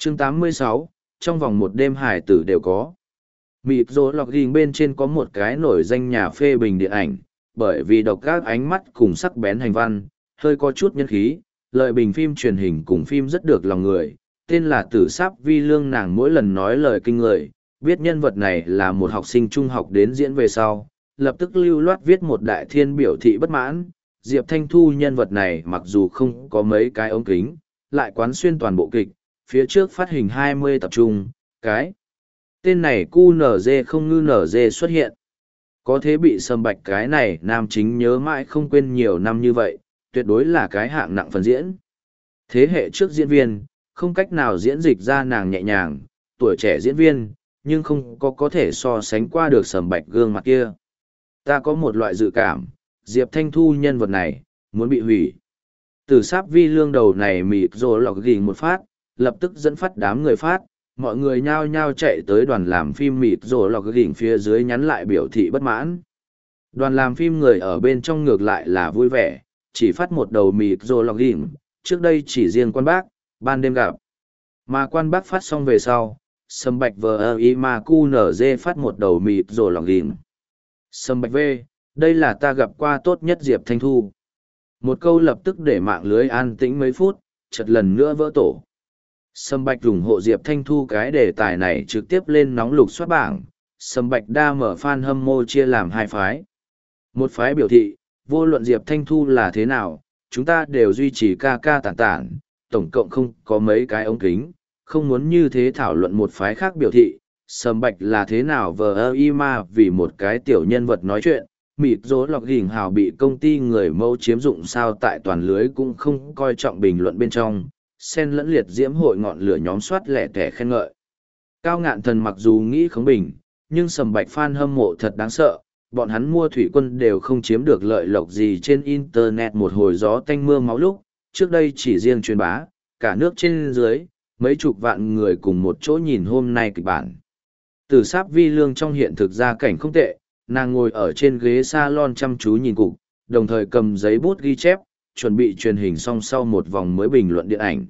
Chương 86, trong vòng một đêm hải tử đều có. Mịp rô lọc ghiền bên trên có một cái nổi danh nhà phê bình điện ảnh, bởi vì độc các ánh mắt cùng sắc bén hành văn, hơi có chút nhân khí, lợi bình phim truyền hình cùng phim rất được lòng người, tên là Tử Sáp Vi Lương. Nàng mỗi lần nói lời kinh người, biết nhân vật này là một học sinh trung học đến diễn về sau, lập tức lưu loát viết một đại thiên biểu thị bất mãn. Diệp Thanh Thu nhân vật này mặc dù không có mấy cái ống kính, lại quán xuyên toàn bộ kịch, phía trước phát hình 20 tập trung, cái tên này QNZ không ngư NG xuất hiện. Có thế bị Sâm Bạch cái này nam chính nhớ mãi không quên nhiều năm như vậy, tuyệt đối là cái hạng nặng phần diễn. Thế hệ trước diễn viên, không cách nào diễn dịch ra nàng nhẹ nhàng, tuổi trẻ diễn viên, nhưng không có thể so sánh qua được Sâm Bạch gương mặt kia. Ta có một loại dự cảm, Diệp Thanh Thu nhân vật này, muốn bị hủy. Từ Sáp Vi Lương đầu này mịt rồi lọc ghiền một phát, lập tức dẫn phát đám người phát, mọi người nhao nhao chạy tới đoàn làm phim mịt rồi lọc ghiền phía dưới nhắn lại biểu thị bất mãn. Đoàn làm phim người ở bên trong ngược lại là vui vẻ, chỉ phát một đầu mịt rồi lọc ghiền, trước đây chỉ riêng quan bác, ban đêm gặp. Mà quan bác phát xong về sau, Sâm Bạch VI mà QNZ phát một đầu mịt rồi lọc ghiền. Sâm Bạch V, đây là ta gặp qua tốt nhất Diệp Thanh Thu. Một câu lập tức để mạng lưới an tĩnh mấy phút, chợt lần nữa vỡ tổ. Sâm Bạch ủng hộ Diệp Thanh Thu cái đề tài này trực tiếp lên nóng lục soát bảng. Sâm Bạch đa mở fan hâm mộ chia làm hai phái. Một phái biểu thị, vô luận Diệp Thanh Thu là thế nào, chúng ta đều duy trì ca ca tản tản, tổng cộng không có mấy cái ống kính, không muốn như thế thảo luận. Một phái khác biểu thị, Sâm Bạch là thế nào vờ mà vì một cái tiểu nhân vật nói chuyện, mịt rố lọc ghiền hào bị công ty người mẫu chiếm dụng sao. Tại toàn lưới cũng không coi trọng bình luận bên trong, xen lẫn liệt diễm hội ngọn lửa nhóm soát lẻ tẻ khen ngợi. Cao Ngạn Thần mặc dù nghĩ khống bình, nhưng Sâm Bạch fan hâm mộ thật đáng sợ, bọn hắn mua thủy quân đều không chiếm được lợi lộc gì trên internet. Một hồi gió tanh mưa máu lúc, trước đây chỉ riêng truyền bá, cả nước trên dưới, mấy chục vạn người cùng một chỗ nhìn hôm nay kịch bản. Tử Sáp Vi Lương trong hiện thực gia cảnh không tệ, nàng ngồi ở trên ghế salon chăm chú nhìn cục, đồng thời cầm giấy bút ghi chép, chuẩn bị truyền hình xong sau một vòng mới bình luận điện ảnh.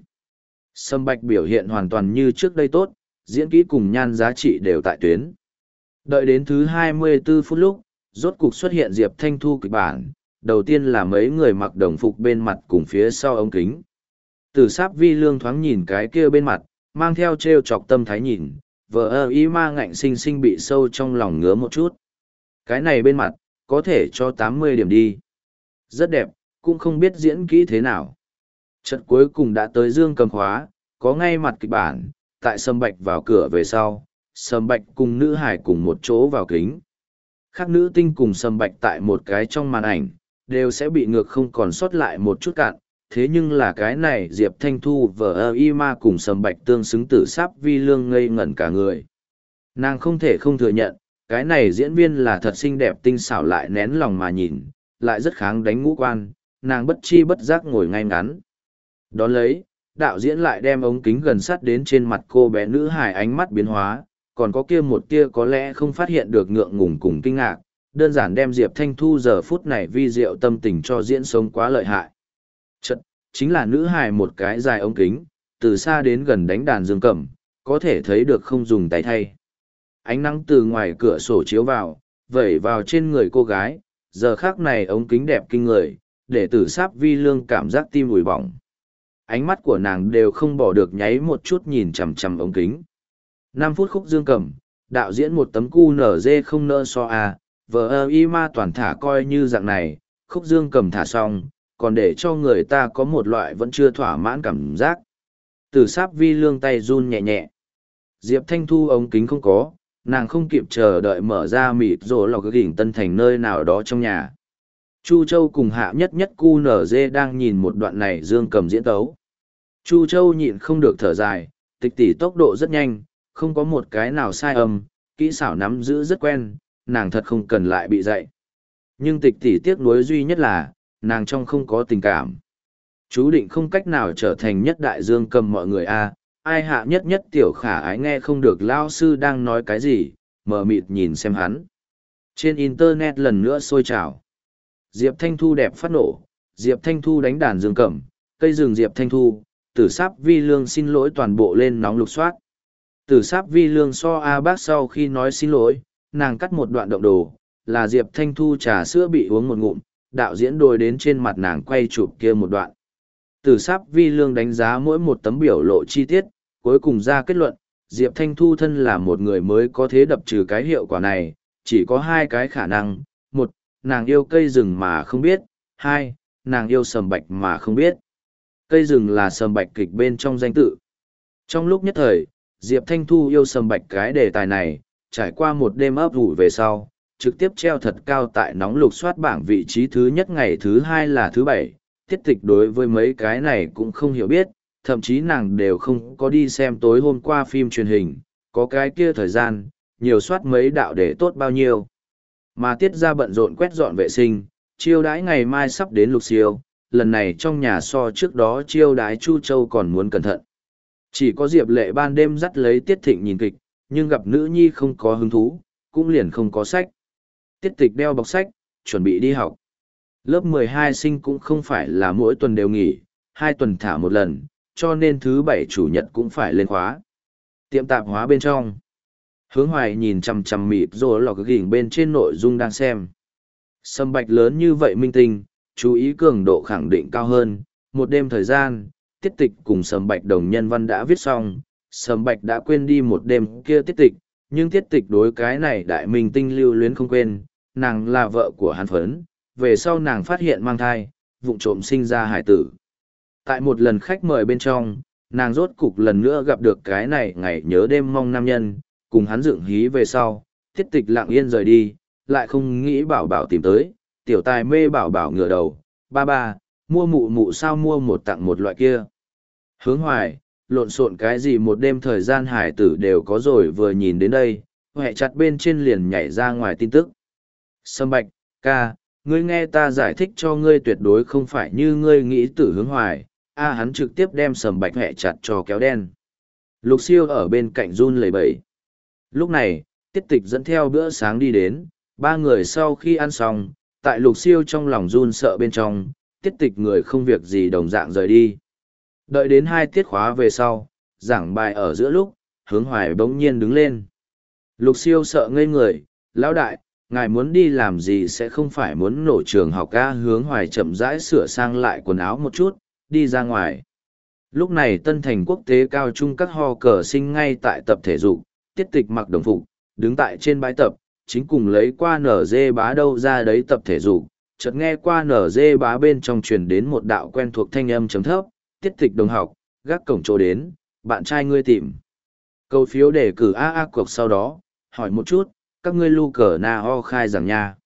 Sâm Bạch biểu hiện hoàn toàn như trước đây tốt, diễn kỹ cùng nhan giá trị đều tại tuyến. Đợi đến thứ 24 phút lúc, rốt cục xuất hiện Diệp Thanh Thu kịch bản, đầu tiên là mấy người mặc đồng phục bên mặt cùng phía sau ống kính. Tử Sáp Vi Lương thoáng nhìn cái kia bên mặt, mang theo trêu chọc tâm thái nhìn, vợ y ma ngạnh sinh sinh bị sâu trong lòng ngứa một chút. Cái này bên mặt, có thể cho 80 điểm đi. Rất đẹp, cũng không biết diễn kỹ thế nào. Trận cuối cùng đã tới Dương Cầm khóa, có ngay mặt kịch bản, tại Sâm Bạch vào cửa về sau, Sâm Bạch cùng nữ hải cùng một chỗ vào kính. Khác nữ tinh cùng Sâm Bạch tại một cái trong màn ảnh, đều sẽ bị ngược không còn sót lại một chút cạn. Thế nhưng là cái này Diệp Thanh Thu vờ ma cùng Sâm Bạch tương xứng. Tử Sáp Vi Lương ngây ngẩn cả người. Nàng không thể không thừa nhận, cái này diễn viên là thật xinh đẹp tinh xảo, lại nén lòng mà nhìn, lại rất kháng đánh ngũ quan. Nàng bất chi bất giác ngồi ngay ngắn. Đón lấy, đạo diễn lại đem ống kính gần sát đến trên mặt cô bé nữ hài, ánh mắt biến hóa, còn có kia một tia có lẽ không phát hiện được ngượng ngùng cùng kinh ngạc, đơn giản đem Diệp Thanh Thu giờ phút này vi diệu tâm tình cho diễn sống quá lợi hại. Chật, chính là nữ hài một cái dài ống kính, từ xa đến gần đánh đàn dương cầm, có thể thấy được không dùng tay thay. Ánh nắng từ ngoài cửa sổ chiếu vào, vẩy vào trên người cô gái, giờ khác này ống kính đẹp kinh người, để Tử Sáp Vi Lương cảm giác tim ủi bỏng. Ánh mắt của nàng đều không bỏ được nháy một chút nhìn chằm chằm ống kính. 5 phút khúc dương cầm, đạo diễn một tấm QNZ không nỡ so vờ ma toàn thả coi như dạng này, khúc dương cầm thả xong, còn để cho người ta có một loại vẫn chưa thỏa mãn cảm giác. Tử Sáp Vi Lương tay run nhẹ nhẹ. Diệp Thanh Thu ống kính không có, nàng không kịp chờ đợi mở ra mịt rồi lọc gỉnh Tân Thành nơi nào đó trong nhà. Chu Châu cùng Hạ Nhất Nhất QNZ đang nhìn một đoạn này dương cầm diễn tấu. Chu Châu nhịn không được thở dài, Tịch tỷ tốc độ rất nhanh, không có một cái nào sai âm, kỹ xảo nắm giữ rất quen, nàng thật không cần lại bị dạy. Nhưng Tịch tỷ tiếc nuối duy nhất là, nàng trong không có tình cảm. Chú định không cách nào trở thành nhất đại dương cầm mọi người a. Ai Hạ Nhất Nhất tiểu khả ái nghe không được lao sư đang nói cái gì, mờ mịt nhìn xem hắn. Trên internet lần nữa sôi trào. Diệp Thanh Thu đẹp phát nổ, Diệp Thanh Thu đánh đàn dương cầm, cây rừng Diệp Thanh Thu, Tử Sáp Vi Lương xin lỗi toàn bộ lên nóng lục soát. Tử Sáp Vi Lương so A Bác sau khi nói xin lỗi, nàng cắt một đoạn động đồ, là Diệp Thanh Thu trà sữa bị uống một ngụm, đạo diễn đôi đến trên mặt nàng quay chụp kia một đoạn. Tử Sáp Vi Lương đánh giá mỗi một tấm biểu lộ chi tiết, cuối cùng ra kết luận, Diệp Thanh Thu thân là một người mới có thể đập trừ cái hiệu quả này, chỉ có hai cái khả năng. Một, nàng yêu cây rừng mà không biết. Hai, nàng yêu sầm bạch mà không biết. Cây rừng là sầm bạch kịch bên trong danh tự. Trong lúc nhất thời, Diệp Thanh Thu yêu sầm bạch cái đề tài này, trải qua một đêm ấp ủ về sau, trực tiếp treo thật cao tại nóng lục soát bảng vị trí thứ nhất ngày thứ hai là thứ bảy. Tiết tịch đối với mấy cái này cũng không hiểu biết, thậm chí nàng đều không có đi xem tối hôm qua phim truyền hình, có cái kia thời gian, nhiều soát mấy đạo để tốt bao nhiêu. Mà tiết ra bận rộn quét dọn vệ sinh, chiêu đãi ngày mai sắp đến Lục Siêu, lần này trong nhà so trước đó chiêu đãi Chu Châu còn muốn cẩn thận. Chỉ có Diệp Lệ ban đêm dắt lấy Tiết Thịnh nhìn kịch, nhưng gặp nữ nhi không có hứng thú, cũng liền không có sách. Tiết Tịch đeo bọc sách, chuẩn bị đi học. Lớp 12 sinh cũng không phải là mỗi tuần đều nghỉ, 2 tuần thả một lần, cho nên thứ bảy chủ nhật cũng phải lên khóa. Tiệm tạp hóa bên trong. Hướng Hoài nhìn chằm chằm mịt rồi lọc gỉnh bên trên nội dung đang xem. Sâm bạch lớn như vậy minh tinh, chú ý cường độ khẳng định cao hơn. Một đêm thời gian, Tiết Tịch cùng Sâm bạch đồng nhân văn đã viết xong. Sâm bạch đã quên đi một đêm kia Tiết Tịch, nhưng Tiết Tịch đối cái này đại minh tinh lưu luyến không quên. Nàng là vợ của hắn phấn, về sau nàng phát hiện mang thai, vụng trộm sinh ra hải tử. Tại một lần khách mời bên trong, nàng rốt cục lần nữa gặp được cái này ngày nhớ đêm mong nam nhân, cùng hắn dựng hí về sau, Tiết Tịch lặng yên rời đi, lại không nghĩ bảo bảo tìm tới, tiểu tài mê bảo bảo ngửa đầu, ba ba, mua mụ mụ sao mua một tặng một loại kia. Hướng Hoài, lộn xộn cái gì một đêm thời gian hải tử đều có rồi vừa nhìn đến đây, hẹ chặt bên trên liền nhảy ra ngoài tin tức. Sâm Bạch, ca, ngươi nghe ta giải thích cho ngươi tuyệt đối không phải như ngươi nghĩ tử Hướng Hoài, hắn trực tiếp đem Sâm Bạch hẹ chặt cho kéo đen. Lục Siêu ở bên cạnh run lẩy bẩy. Lúc này, Tiết Tịch dẫn theo bữa sáng đi đến, ba người sau khi ăn xong, tại Lục Siêu trong lòng run sợ bên trong, Tiết Tịch người không việc gì đồng dạng rời đi. Đợi đến 2 tiết khóa về sau, giảng bài ở giữa lúc, Hướng Hoài bỗng nhiên đứng lên. Lục Siêu sợ ngây người, lão đại, ngài muốn đi làm gì sẽ không phải muốn nổ trường học ca. Hướng Hoài chậm rãi sửa sang lại quần áo một chút, đi ra ngoài. Lúc này Tân Thành Quốc tế cao trung các ho cờ sinh ngay tại tập thể dục, Tiết Tịch mặc đồng phục, đứng tại trên bãi tập, chính cùng lấy qua nở dê bá đâu ra đấy tập thể dục, chợt nghe qua nở dê bá bên trong truyền đến một đạo quen thuộc thanh âm chấm thấp, Tiết Tịch đồng học, gác cổng chỗ đến, bạn trai ngươi tìm. Câu phiếu đề cử a cuộc sau đó, hỏi một chút, các ngươi lu cờ na ho khai rằng nha.